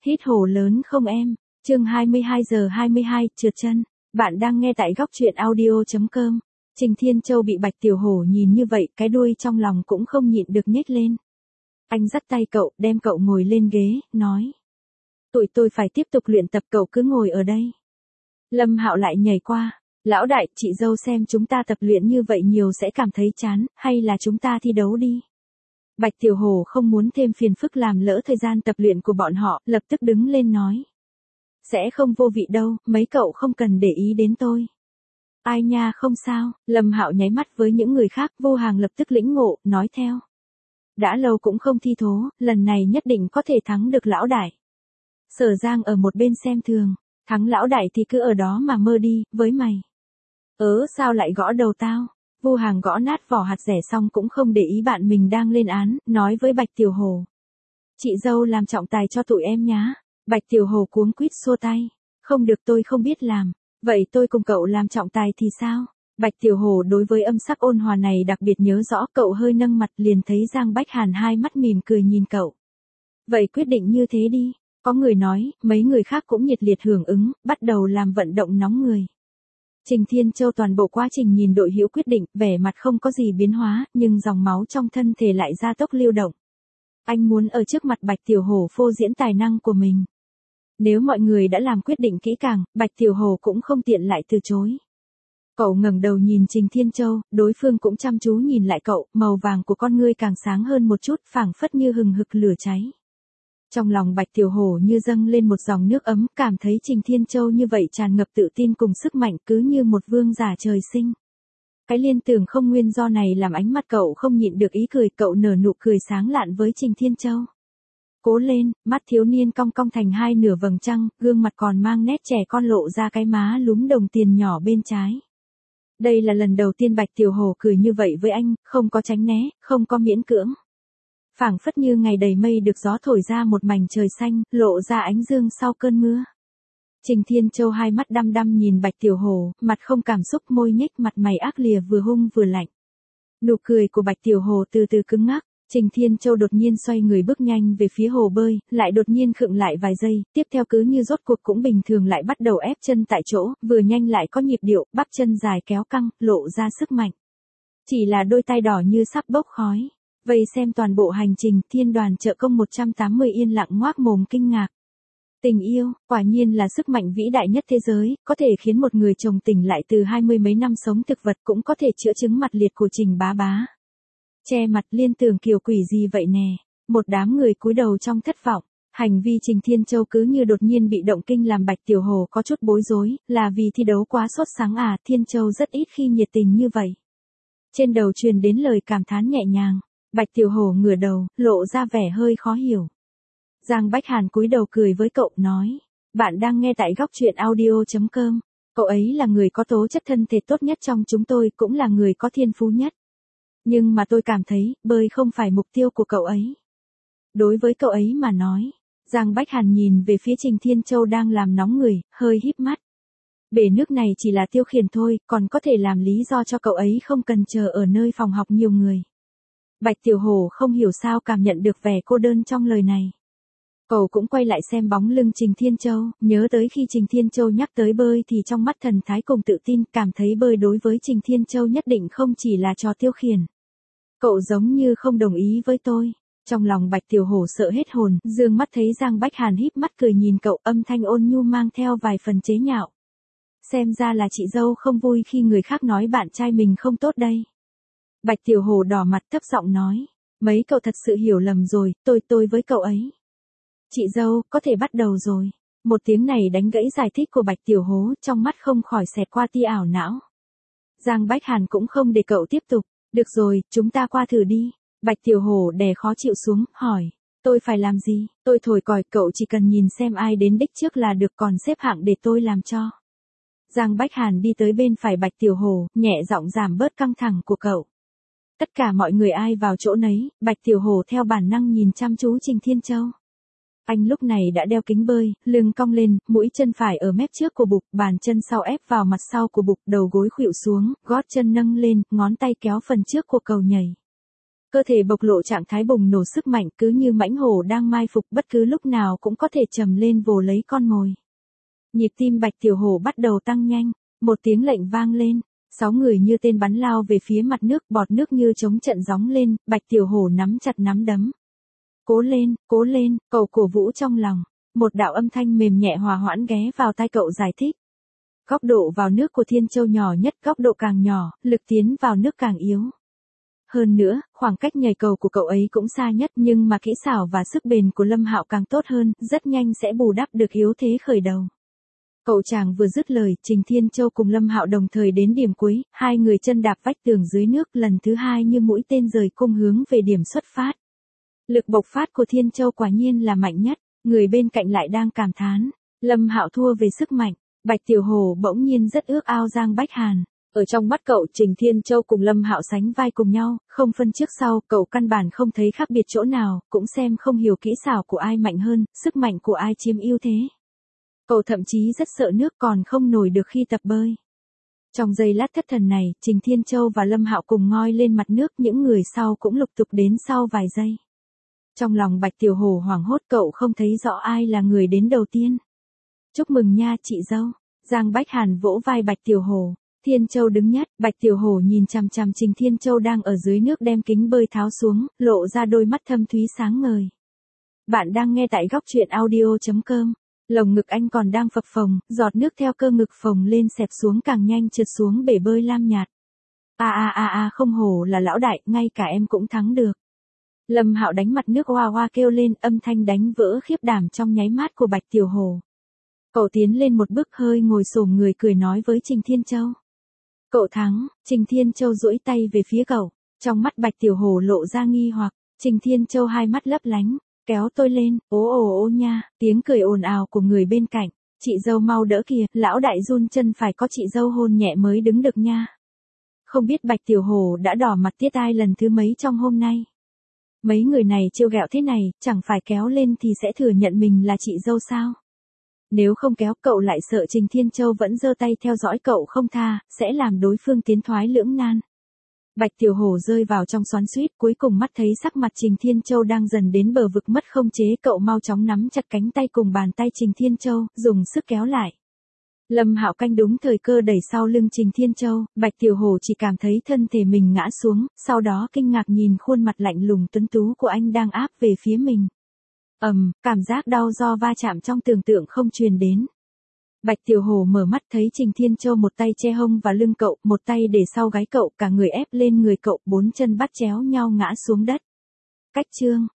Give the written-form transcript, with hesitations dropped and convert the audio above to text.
Hít hồ lớn không em? Chương 22:22, trượt chân. Bạn đang nghe tại góc truyện audio.com. Trình Thiên Châu bị Bạch Tiểu Hổ nhìn như vậy, cái đuôi trong lòng cũng không nhịn được nhếch lên. Anh dắt tay cậu, đem cậu ngồi lên ghế, nói. Tụi tôi phải tiếp tục luyện tập, cậu cứ ngồi ở đây. Lâm Hạo lại nhảy qua. Lão đại, chị dâu xem chúng ta tập luyện như vậy nhiều sẽ cảm thấy chán, hay là chúng ta thi đấu đi. Bạch Tiểu Hổ không muốn thêm phiền phức làm lỡ thời gian tập luyện của bọn họ, lập tức đứng lên nói. Sẽ không vô vị đâu, mấy cậu không cần để ý đến tôi. Ai nha, không sao. Lâm Hạo nháy mắt với những người khác, Vô Hàng lập tức lĩnh ngộ, nói theo. Đã lâu cũng không thi thố, lần này nhất định có thể thắng được lão đại. Sở Giang ở một bên xem thường, thắng lão đại thì cứ ở đó mà mơ đi, với mày. Sao lại gõ đầu tao? Vô Hàng gõ nát vỏ hạt rẻ xong cũng không để ý bạn mình đang lên án, nói với Bạch Tiểu Hổ. Chị dâu làm trọng tài cho tụi em nhá. Bạch Tiểu Hổ cuống quýt xua tay. Không được, tôi không biết làm. Vậy tôi cùng cậu làm trọng tài thì sao? Bạch Tiểu Hổ đối với âm sắc ôn hòa này đặc biệt nhớ rõ, cậu hơi nâng mặt liền thấy Giang Bách Hàn hai mắt mỉm cười nhìn cậu. Vậy quyết định như thế đi. Có người nói, mấy người khác cũng nhiệt liệt hưởng ứng, bắt đầu làm vận động nóng người. Trình Thiên Châu toàn bộ quá trình nhìn đội hữu quyết định, vẻ mặt không có gì biến hóa, nhưng dòng máu trong thân thể lại gia tốc lưu động. Anh muốn ở trước mặt Bạch Tiểu Hổ phô diễn tài năng của mình. Nếu mọi người đã làm quyết định kỹ càng, Bạch Tiểu Hổ cũng không tiện lại từ chối. Cậu ngẩng đầu nhìn Trình Thiên Châu, đối phương cũng chăm chú nhìn lại cậu, màu vàng của con ngươi càng sáng hơn một chút, phảng phất như hừng hực lửa cháy. Trong lòng Bạch Tiểu Hổ như dâng lên một dòng nước ấm, cảm thấy Trình Thiên Châu như vậy tràn ngập tự tin cùng sức mạnh, cứ như một vương giả trời sinh. Cái liên tưởng không nguyên do này làm ánh mắt cậu không nhịn được ý cười, cậu nở nụ cười sáng lạn với Trình Thiên Châu. Cố lên, mắt thiếu niên cong cong thành hai nửa vầng trăng, gương mặt còn mang nét trẻ con lộ ra cái má lúm đồng tiền nhỏ bên trái. Đây là lần đầu tiên Bạch Tiểu Hổ cười như vậy với anh, không có tránh né, không có miễn cưỡng. Phảng phất như ngày đầy mây được gió thổi ra một mảnh trời xanh, lộ ra ánh dương sau cơn mưa. Trình Thiên Châu hai mắt đăm đăm nhìn Bạch Tiểu Hổ, mặt không cảm xúc, môi nhếch, mặt mày ác lìa vừa hung vừa lạnh. Nụ cười của Bạch Tiểu Hổ từ từ cứng ngắc, Trình Thiên Châu đột nhiên xoay người bước nhanh về phía hồ bơi, lại đột nhiên khựng lại vài giây, tiếp theo cứ như rốt cuộc cũng bình thường lại bắt đầu ép chân tại chỗ, vừa nhanh lại có nhịp điệu, bắp chân dài kéo căng, lộ ra sức mạnh. Chỉ là đôi tay đỏ như sắp bốc khói. Vây xem toàn bộ hành trình, Thiên đoàn trợ công 180 yên lặng ngoác mồm kinh ngạc. Tình yêu, quả nhiên là sức mạnh vĩ đại nhất thế giới, có thể khiến một người chồng tỉnh lại từ 20 mấy năm sống thực vật, cũng có thể chữa chứng mặt liệt của Trình bá bá. Che mặt liên tưởng kiểu quỷ gì vậy nè, một đám người cúi đầu trong thất vọng. Hành vi Trình Thiên Châu cứ như đột nhiên bị động kinh làm Bạch Tiểu Hổ có chút bối rối, là vì thi đấu quá sốt sáng à? Thiên Châu rất ít khi nhiệt tình như vậy. Trên đầu truyền đến lời cảm thán nhẹ nhàng. Bạch Tiểu Hổ ngửa đầu, lộ ra vẻ hơi khó hiểu. Giang Bách Hàn cúi đầu cười với cậu, nói. Bạn đang nghe tại góc truyện audio.com. Cậu ấy là người có tố chất thân thể tốt nhất trong chúng tôi, cũng là người có thiên phú nhất. Nhưng mà tôi cảm thấy, bơi không phải mục tiêu của cậu ấy. Đối với cậu ấy mà nói. Giang Bách Hàn nhìn về phía Trình Thiên Châu đang làm nóng người, hơi híp mắt. Bể nước này chỉ là tiêu khiển thôi, còn có thể làm lý do cho cậu ấy không cần chờ ở nơi phòng học nhiều người. Bạch Tiểu Hổ không hiểu sao cảm nhận được vẻ cô đơn trong lời này. Cậu cũng quay lại xem bóng lưng Trình Thiên Châu, nhớ tới khi Trình Thiên Châu nhắc tới bơi thì trong mắt thần thái cùng tự tin, cảm thấy bơi đối với Trình Thiên Châu nhất định không chỉ là trò tiêu khiển. Cậu giống như không đồng ý với tôi. Trong lòng Bạch Tiểu Hổ sợ hết hồn, dương mắt thấy Giang Bách Hàn híp mắt cười nhìn cậu, âm thanh ôn nhu mang theo vài phần chế nhạo. Xem ra là chị dâu không vui khi người khác nói bạn trai mình không tốt đây. Bạch Tiểu Hổ đỏ mặt thấp giọng nói, mấy cậu thật sự hiểu lầm rồi, tôi với cậu ấy. Chị dâu, có thể bắt đầu rồi. Một tiếng này đánh gãy giải thích của Bạch Tiểu Hổ, trong mắt không khỏi xẹt qua tia ảo não. Giang Bách Hàn cũng không để cậu tiếp tục, được rồi, chúng ta qua thử đi. Bạch Tiểu Hổ đè khó chịu xuống, hỏi, tôi phải làm gì? Tôi thổi còi, cậu chỉ cần nhìn xem ai đến đích trước là được, còn xếp hạng để tôi làm cho. Giang Bách Hàn đi tới bên phải Bạch Tiểu Hổ, nhẹ giọng giảm bớt căng thẳng của cậu. Tất cả mọi người ai vào chỗ nấy, Bạch Tiểu Hổ theo bản năng nhìn chăm chú Trình Thiên Châu. Anh lúc này đã đeo kính bơi, lưng cong lên, mũi chân phải ở mép trước của bục, bàn chân sau ép vào mặt sau của bục, đầu gối khuỵu xuống, gót chân nâng lên, ngón tay kéo phần trước của cầu nhảy. Cơ thể bộc lộ trạng thái bùng nổ sức mạnh, cứ như mãnh hổ đang mai phục, bất cứ lúc nào cũng có thể trầm lên vồ lấy con mồi. Nhịp tim Bạch Tiểu Hổ bắt đầu tăng nhanh, một tiếng lệnh vang lên, 6 người như tên bắn lao về phía mặt nước, bọt nước như chống trận gióng lên, Bạch Tiểu Hổ nắm chặt nắm đấm. Cố lên, cậu cổ vũ trong lòng. Một đạo âm thanh mềm nhẹ hòa hoãn ghé vào tai cậu giải thích. Góc độ vào nước của Thiên Châu nhỏ nhất, góc độ càng nhỏ, lực tiến vào nước càng yếu. Hơn nữa, khoảng cách nhảy cầu của cậu ấy cũng xa nhất, nhưng mà kỹ xảo và sức bền của Lâm Hạo càng tốt hơn, rất nhanh sẽ bù đắp được yếu thế khởi đầu. Cậu chàng vừa dứt lời, Trình Thiên Châu cùng Lâm Hạo đồng thời đến điểm cuối, hai người chân đạp vách tường dưới nước, lần thứ hai như mũi tên rời cung hướng về điểm xuất phát. Lực bộc phát của Thiên Châu quả nhiên là mạnh nhất, người bên cạnh lại đang cảm thán, Lâm Hạo thua về sức mạnh. Bạch Tiểu Hổ bỗng nhiên rất ước ao Giang Bách Hàn. Ở trong mắt cậu, Trình Thiên Châu cùng Lâm Hạo sánh vai cùng nhau, không phân trước sau, cậu căn bản không thấy khác biệt chỗ nào, cũng xem không hiểu kỹ xảo của ai mạnh hơn, sức mạnh của ai chiếm ưu thế. Cậu thậm chí rất sợ nước, còn không nổi được khi tập bơi. Trong giây lát thất thần này, Trình Thiên Châu và Lâm Hạo cùng ngoi lên mặt nước, những người sau cũng lục tục đến sau vài giây. Trong lòng Bạch Tiểu Hổ hoảng hốt, cậu không thấy rõ ai là người đến đầu tiên. Chúc mừng nha chị dâu. Giang Bách Hàn vỗ vai Bạch Tiểu Hổ. Thiên Châu đứng nhất, Bạch Tiểu Hổ nhìn chằm chằm Trình Thiên Châu đang ở dưới nước đem kính bơi tháo xuống, lộ ra đôi mắt thâm thúy sáng ngời. Bạn đang nghe tại góc truyện audio.com. Lồng ngực anh còn đang phập phồng, giọt nước theo cơ ngực phồng lên xẹp xuống càng nhanh trượt xuống bể bơi lam nhạt. Không hổ là lão đại, ngay cả em cũng thắng được. Lâm Hạo đánh mặt nước oa oa kêu lên, âm thanh đánh vỡ khiếp đảm trong nháy mắt của Bạch Tiểu Hổ. Cậu tiến lên một bước, hơi ngồi xổm người cười nói với Trình Thiên Châu. Cậu thắng. Trình Thiên Châu duỗi tay về phía cậu, trong mắt Bạch Tiểu Hổ lộ ra nghi hoặc. Trình Thiên Châu hai mắt lấp lánh, kéo tôi lên, ô nha, tiếng cười ồn ào của người bên cạnh. Chị dâu mau đỡ kìa, lão đại run chân, phải có chị dâu hôn nhẹ mới đứng được nha. Không biết Bạch Tiểu Hổ đã đỏ mặt tiết ai lần thứ mấy trong hôm nay. Mấy người này trêu ghẹo thế này, chẳng phải kéo lên thì sẽ thừa nhận mình là chị dâu sao? Nếu không kéo, cậu lại sợ Trình Thiên Châu vẫn giơ tay theo dõi cậu không tha, sẽ làm đối phương tiến thoái lưỡng nan. Bạch Tiểu Hổ rơi vào trong xoắn xuýt, cuối cùng mắt thấy sắc mặt Trình Thiên Châu đang dần đến bờ vực mất không chế, cậu mau chóng nắm chặt cánh tay cùng bàn tay Trình Thiên Châu, dùng sức kéo lại. Lâm Hạo canh đúng thời cơ đẩy sau lưng Trình Thiên Châu, Bạch Tiểu Hổ chỉ cảm thấy thân thể mình ngã xuống, sau đó kinh ngạc nhìn khuôn mặt lạnh lùng tuấn tú của anh đang áp về phía mình. Cảm giác đau do va chạm trong tưởng tượng không truyền đến. Bạch Tiểu Hổ mở mắt thấy Trình Thiên Châu một tay che hông và lưng cậu, một tay để sau gáy cậu, cả người ép lên người cậu, bốn chân bắt chéo nhau ngã xuống đất. Cách chương.